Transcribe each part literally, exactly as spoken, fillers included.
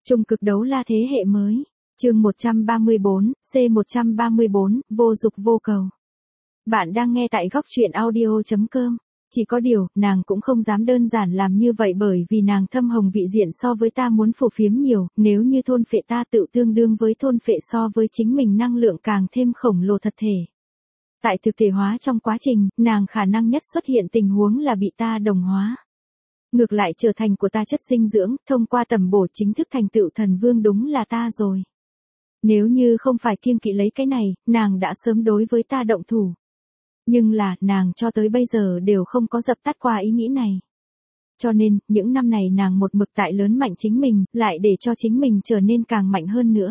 Trung cực đấu la thế hệ mới. Chương một trăm ba mươi bốn, C một trăm ba mươi bốn, vô dục vô cầu. Bạn đang nghe tại góc truyện audio chấm com. Chỉ có điều, nàng cũng không dám đơn giản làm như vậy bởi vì nàng thâm hồng vị diện so với ta muốn phù phiếm nhiều, nếu như thôn phệ ta tự tương đương với thôn phệ so với chính mình năng lượng càng thêm khổng lồ thật thể. Tại thực thể hóa trong quá trình, nàng khả năng nhất xuất hiện tình huống là bị ta đồng hóa. Ngược lại trở thành của ta chất dinh dưỡng, thông qua tầm bổ chính thức thành tựu thần vương đúng là ta rồi. Nếu như không phải kiêng kỵ lấy cái này, nàng đã sớm đối với ta động thủ. Nhưng là, nàng cho tới bây giờ đều không có dập tắt qua ý nghĩ này. Cho nên, những năm này nàng một mực tại lớn mạnh chính mình, lại để cho chính mình trở nên càng mạnh hơn nữa.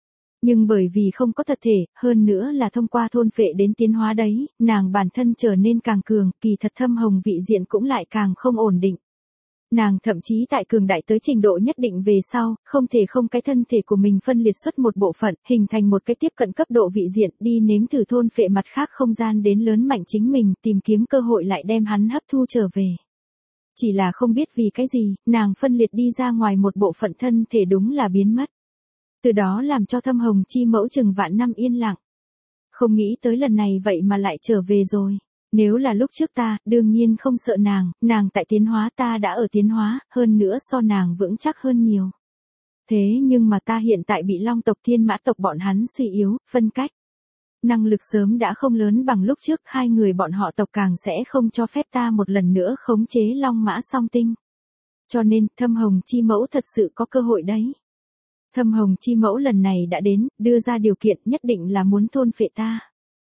Nhưng bởi vì không có thật thể, hơn nữa là thông qua thôn phệ đến tiến hóa đấy, nàng bản thân trở nên càng cường, kỳ thật thâm hồng vị diện cũng lại càng không ổn định. Nàng thậm chí tại cường đại tới trình độ nhất định về sau, không thể không cái thân thể của mình phân liệt xuất một bộ phận, hình thành một cái tiếp cận cấp độ vị diện, đi nếm thử thôn phệ mặt khác không gian đến lớn mạnh chính mình, tìm kiếm cơ hội lại đem hắn hấp thu trở về. Chỉ là không biết vì cái gì, nàng phân liệt đi ra ngoài một bộ phận thân thể đúng là biến mất. Từ đó làm cho thâm hồng chi mẫu chừng vạn năm yên lặng. Không nghĩ tới lần này vậy mà lại trở về rồi. Nếu là lúc trước ta, đương nhiên không sợ nàng, nàng tại tiến hóa ta đã ở tiến hóa, hơn nữa so nàng vững chắc hơn nhiều. Thế nhưng mà ta hiện tại bị long tộc thiên mã tộc bọn hắn suy yếu, phân cách. Năng lực sớm đã không lớn bằng lúc trước, hai người bọn họ tộc càng sẽ không cho phép ta một lần nữa khống chế long mã song tinh. Cho nên, thâm hồng chi mẫu thật sự có cơ hội đấy. Thâm hồng chi mẫu lần này đã đến, đưa ra điều kiện nhất định là muốn thôn phệ ta.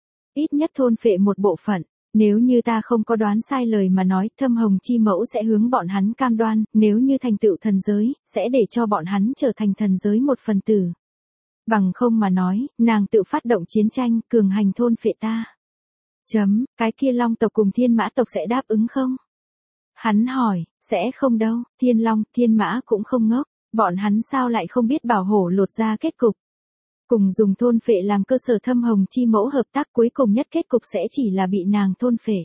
Ít nhất thôn phệ một bộ phận. Nếu như ta không có đoán sai lời mà nói, thâm hồng chi mẫu sẽ hướng bọn hắn cam đoan, nếu như thành tựu thần giới, sẽ để cho bọn hắn trở thành thần giới một phần tử. Bằng không mà nói, nàng tự phát động chiến tranh, cường hành thôn phệ ta. Chấm, cái kia long tộc cùng thiên mã tộc sẽ đáp ứng không? Hắn hỏi, sẽ không đâu, thiên long, thiên mã cũng không ngốc, bọn hắn sao lại không biết bảo hổ lột ra kết cục. Cùng dùng thôn phệ làm cơ sở thâm hồng chi mẫu hợp tác cuối cùng nhất kết cục sẽ chỉ là bị nàng thôn phệ.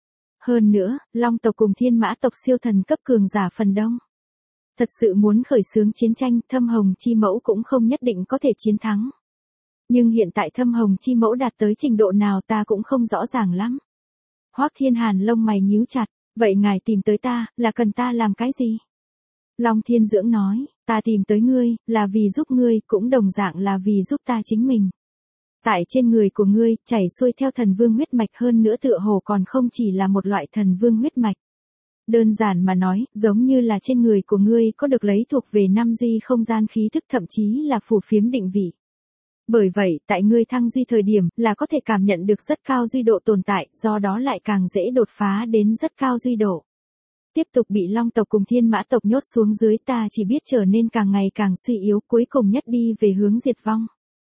Hơn nữa, long tộc cùng thiên mã tộc siêu thần cấp cường giả phần đông. Thật sự muốn khởi xướng chiến tranh, thâm hồng chi mẫu cũng không nhất định có thể chiến thắng. Nhưng hiện tại thâm hồng chi mẫu đạt tới trình độ nào ta cũng không rõ ràng lắm. Hoắc Thiên Hàn lông mày nhíu chặt, vậy ngài tìm tới ta, là cần ta làm cái gì? Long Thiên Dưỡng nói, ta tìm tới ngươi, là vì giúp ngươi, cũng đồng dạng là vì giúp ta chính mình. Tại trên người của ngươi, chảy xuôi theo thần vương huyết mạch hơn nữa tựa hồ còn không chỉ là một loại thần vương huyết mạch. Đơn giản mà nói, giống như là trên người của ngươi có được lấy thuộc về năm duy không gian khí thức thậm chí là phù phiếm định vị. Bởi vậy, tại ngươi thăng duy thời điểm, là có thể cảm nhận được rất cao duy độ tồn tại, do đó lại càng dễ đột phá đến rất cao duy độ. Tiếp tục bị long tộc cùng thiên mã tộc nhốt xuống dưới ta chỉ biết trở nên càng ngày càng suy yếu cuối cùng nhất đi về hướng diệt vong.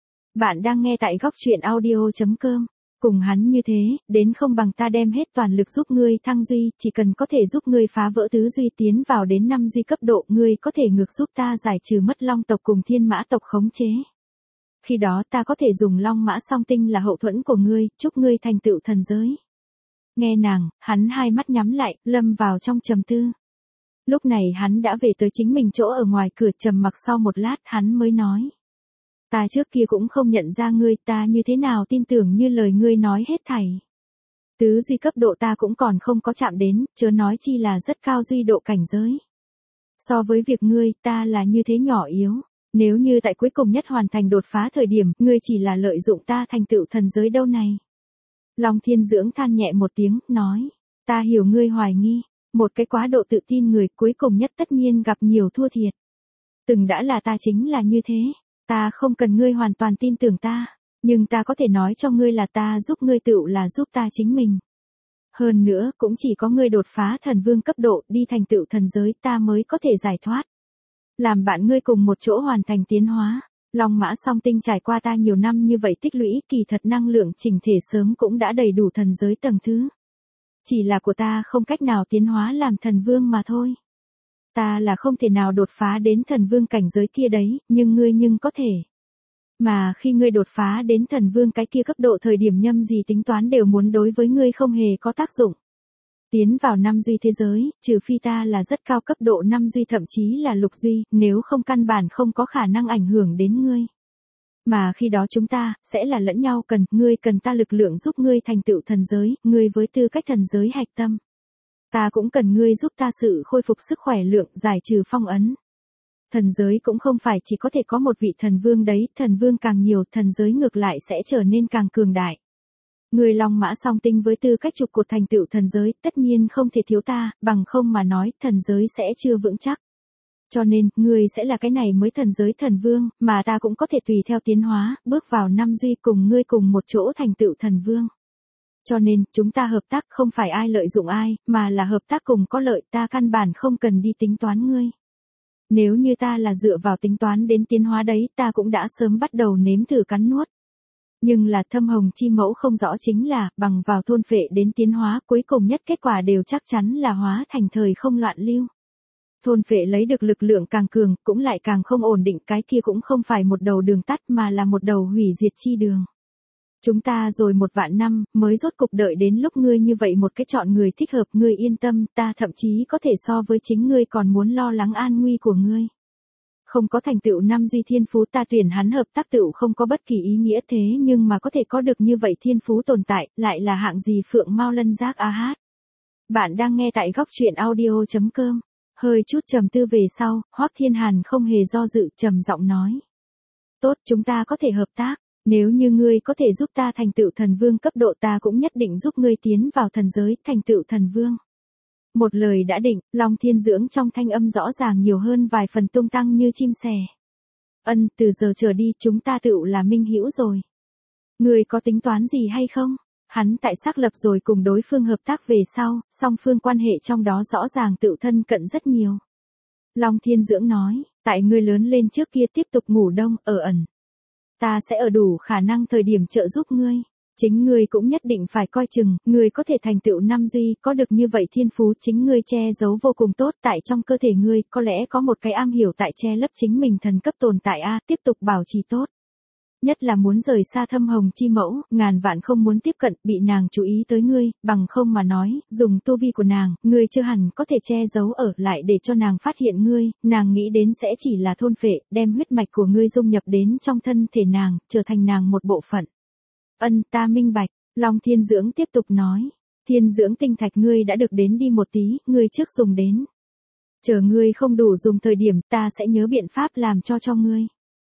Bạn đang nghe tại góc truyện audio chấm com. Cùng hắn như thế, đến không bằng ta đem hết toàn lực giúp ngươi thăng duy, chỉ cần có thể giúp ngươi phá vỡ tứ duy tiến vào đến năm duy cấp độ, ngươi có thể ngược giúp ta giải trừ mất long tộc cùng thiên mã tộc khống chế. Khi đó ta có thể dùng long mã song tinh là hậu thuẫn của ngươi, chúc ngươi thành tựu thần giới. Nghe nàng, hắn hai mắt nhắm lại, lâm vào trong trầm tư. Lúc này hắn đã về tới chính mình chỗ ở ngoài cửa, trầm mặc sau một lát hắn mới nói. Ta trước kia cũng không nhận ra ngươi, ta như thế nào tin tưởng như lời ngươi nói hết thảy. Tứ duy cấp độ ta cũng còn không có chạm đến, chớ nói chi là rất cao duy độ cảnh giới. So với việc ngươi, ta là như thế nhỏ yếu. Nếu như tại cuối cùng nhất hoàn thành đột phá thời điểm, ngươi chỉ là lợi dụng ta thành tựu thần giới đâu này. Long Thiên Dưỡng than nhẹ một tiếng, nói, ta hiểu ngươi hoài nghi, một cái quá độ tự tin người cuối cùng nhất tất nhiên gặp nhiều thua thiệt. Từng đã là ta chính là như thế, ta không cần ngươi hoàn toàn tin tưởng ta, nhưng ta có thể nói cho ngươi là ta giúp ngươi tựu là giúp ta chính mình. Hơn nữa, cũng chỉ có ngươi đột phá thần vương cấp độ đi thành tựu thần giới ta mới có thể giải thoát. Làm bạn ngươi cùng một chỗ hoàn thành tiến hóa. Long mã song tinh trải qua ta nhiều năm như vậy tích lũy kỳ thật năng lượng chỉnh thể sớm cũng đã đầy đủ thần giới tầng thứ. Chỉ là của ta không cách nào tiến hóa làm thần vương mà thôi. Ta là không thể nào đột phá đến thần vương cảnh giới kia đấy, nhưng ngươi nhưng có thể. Mà khi ngươi đột phá đến thần vương cái kia cấp độ thời điểm nhâm gì tính toán đều muốn đối với ngươi không hề có tác dụng. Tiến vào năm duy thế giới, trừ phi ta là rất cao cấp độ năm duy thậm chí là lục duy, nếu không căn bản không có khả năng ảnh hưởng đến ngươi. Mà khi đó chúng ta, sẽ là lẫn nhau cần, ngươi cần ta lực lượng giúp ngươi thành tựu thần giới, ngươi với tư cách thần giới hạch tâm. Ta cũng cần ngươi giúp ta sự khôi phục sức khỏe lượng, giải trừ phong ấn. Thần giới cũng không phải chỉ có thể có một vị thần vương đấy, thần vương càng nhiều, thần giới ngược lại sẽ trở nên càng cường đại. Người long mã song tinh với tư cách trụ cột thành tựu thần giới, tất nhiên không thể thiếu ta, bằng không mà nói, thần giới sẽ chưa vững chắc. Cho nên, ngươi sẽ là cái này mới thần giới thần vương, mà ta cũng có thể tùy theo tiến hóa, bước vào năm duy cùng ngươi cùng một chỗ thành tựu thần vương. Cho nên, chúng ta hợp tác không phải ai lợi dụng ai, mà là hợp tác cùng có lợi, ta căn bản không cần đi tính toán ngươi. Nếu như ta là dựa vào tính toán đến tiến hóa đấy, ta cũng đã sớm bắt đầu nếm thử cắn nuốt. Nhưng là thâm hồng chi mẫu không rõ chính là, bằng vào thôn phệ đến tiến hóa, cuối cùng nhất kết quả đều chắc chắn là hóa thành thời không loạn lưu. Thôn phệ lấy được lực lượng càng cường, cũng lại càng không ổn định, cái kia cũng không phải một đầu đường tắt mà là một đầu hủy diệt chi đường. Chúng ta rồi một vạn năm, mới rốt cục đợi đến lúc ngươi như vậy một cái chọn người thích hợp, ngươi yên tâm, ta thậm chí có thể so với chính ngươi còn muốn lo lắng an nguy của ngươi. Không có thành tựu năm duy thiên phú ta tuyển hắn hợp tác tựu không có bất kỳ ý nghĩa thế nhưng mà có thể có được như vậy thiên phú tồn tại, lại là hạng gì phượng mau lân giác a hát. Bạn đang nghe tại góc truyện audio chấm com. Hơi chút trầm tư về sau, Hoắc Thiên Hàn không hề do dự, trầm giọng nói. Tốt, chúng ta có thể hợp tác, nếu như ngươi có thể giúp ta thành tựu thần vương cấp độ ta cũng nhất định giúp ngươi tiến vào thần giới, thành tựu thần vương. Một lời đã định, Long Thiên Dưỡng trong thanh âm rõ ràng nhiều hơn vài phần tung tăng như chim sẻ. Ân, từ giờ trở đi chúng ta tựu là minh hữu rồi. Ngươi có tính toán gì hay không? Hắn tại xác lập rồi cùng đối phương hợp tác về sau, song phương quan hệ trong đó rõ ràng tựu thân cận rất nhiều. Long Thiên Dưỡng nói, tại ngươi lớn lên trước kia tiếp tục ngủ đông, ở ẩn. Ta sẽ ở đủ khả năng thời điểm trợ giúp ngươi. Chính ngươi cũng nhất định phải coi chừng, ngươi có thể thành tựu năm duy, có được như vậy thiên phú chính ngươi che giấu vô cùng tốt tại trong cơ thể ngươi, có lẽ có một cái am hiểu tại che lấp chính mình thần cấp tồn tại a, tiếp tục bảo trì tốt. Nhất là muốn rời xa thâm hồng chi mẫu, ngàn vạn không muốn tiếp cận, bị nàng chú ý tới ngươi, bằng không mà nói, dùng tu vi của nàng, ngươi chưa hẳn có thể che giấu ở lại để cho nàng phát hiện ngươi, nàng nghĩ đến sẽ chỉ là thôn phệ, đem huyết mạch của ngươi dung nhập đến trong thân thể nàng, trở thành nàng một bộ phận. Ân, ta minh bạch, Long Thiên Dưỡng tiếp tục nói, Thiên Dưỡng tinh thạch ngươi đã được đến đi một tí, ngươi trước dùng đến. Chờ ngươi không đủ dùng thời điểm, ta sẽ nhớ biện pháp làm cho cho ngươi.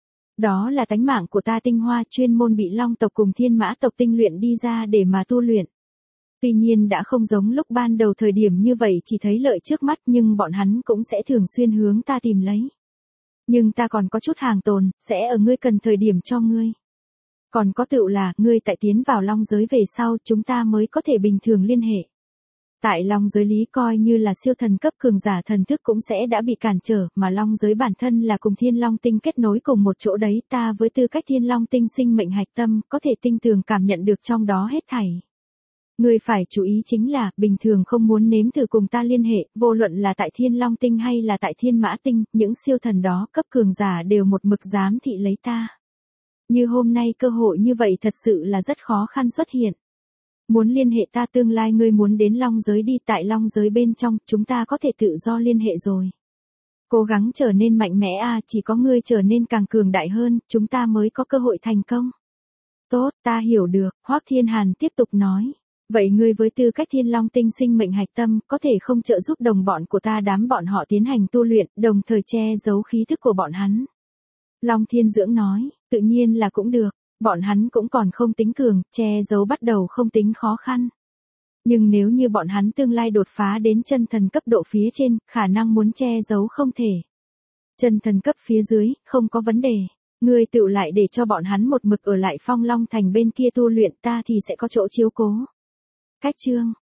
Đó là tánh mạng của ta tinh hoa chuyên môn bị Long tộc cùng Thiên Mã tộc tinh luyện đi ra để mà tu luyện. Tuy nhiên đã không giống lúc ban đầu thời điểm như vậy chỉ thấy lợi trước mắt nhưng bọn hắn cũng sẽ thường xuyên hướng ta tìm lấy. Nhưng ta còn có chút hàng tồn, sẽ ở ngươi cần thời điểm cho ngươi. Còn có tựu là, ngươi tại tiến vào long giới về sau, chúng ta mới có thể bình thường liên hệ. Tại long giới lý coi như là siêu thần cấp cường giả thần thức cũng sẽ đã bị cản trở, mà long giới bản thân là cùng thiên long tinh kết nối cùng một chỗ đấy, ta với tư cách thiên long tinh sinh mệnh hạch tâm, có thể tinh tường cảm nhận được trong đó hết thảy. Ngươi phải chú ý chính là, bình thường không muốn nếm thử cùng ta liên hệ, vô luận là tại thiên long tinh hay là tại thiên mã tinh, những siêu thần đó cấp cường giả đều một mực giám thị lấy ta. Như hôm nay cơ hội như vậy thật sự là rất khó khăn xuất hiện. Muốn liên hệ ta tương lai ngươi muốn đến long giới đi tại long giới bên trong, chúng ta có thể tự do liên hệ rồi. Cố gắng trở nên mạnh mẽ a, chỉ có ngươi trở nên càng cường đại hơn, chúng ta mới có cơ hội thành công. Tốt, ta hiểu được, Hoắc Thiên Hàn tiếp tục nói. Vậy ngươi với tư cách thiên long tinh sinh mệnh hạch tâm, có thể không trợ giúp đồng bọn của ta đám bọn họ tiến hành tu luyện, đồng thời che giấu khí thức của bọn hắn. Long Thiên Dưỡng nói, tự nhiên là cũng được, bọn hắn cũng còn không tính cường, che giấu bắt đầu không tính khó khăn. Nhưng nếu như bọn hắn tương lai đột phá đến chân thần cấp độ phía trên, khả năng muốn che giấu không thể. Chân thần cấp phía dưới, không có vấn đề. Ngươi tự lại để cho bọn hắn một mực ở lại Phong Long Thành bên kia tu luyện ta thì sẽ có chỗ chiếu cố. Cách chương,